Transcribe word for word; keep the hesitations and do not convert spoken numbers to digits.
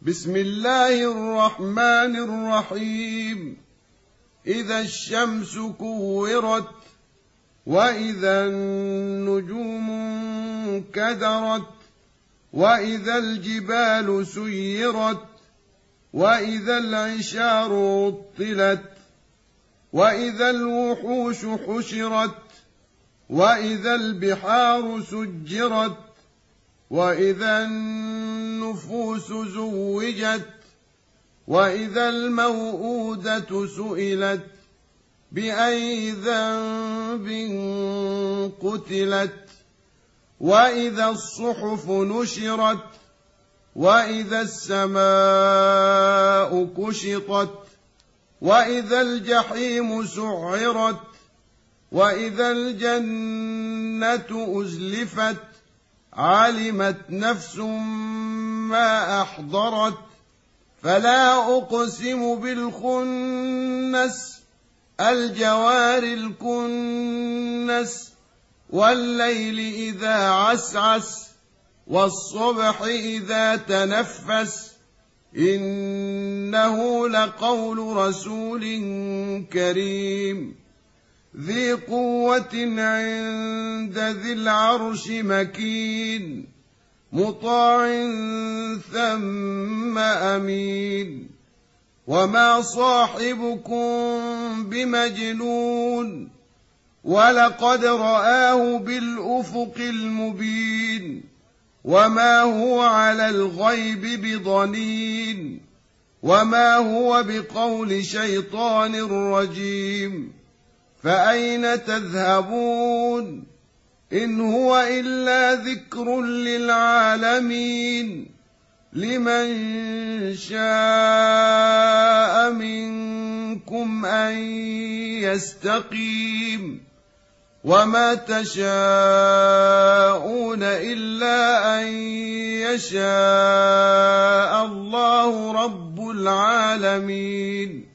بسم الله الرحمن الرحيم. إذا الشمس كورت وإذا النجوم انكدرت وإذا الجبال سيرت وإذا العشار عطلت وإذا الوحوش حشرت وإذا البحار سجرت وإذا النفوس زوجت وإذا الموءودة سئلت بأي ذنب قتلت وإذا الصحف نشرت وإذا السماء كشطت وإذا الجحيم سعرت وإذا الجنة أزلفت علمت نفس ما أحضرت فلا أقسم بالخنس الجوار الكنس والليل إذا عسعس والصبح إذا تنفس إنه لقول رسول كريم ذي قوة عند ذي العرش مكين مطاع ثم أمين وما صاحبكم بمجنون ولقد رآه بالأفق المبين وما هو على الغيب بضنين وما هو بقول شيطان رجيم فأين تذهبون إن هو إلا ذكر للعالمين لمن شاء منكم أن يستقيم وما تشاءون إلا أن يشاء الله رب العالمين.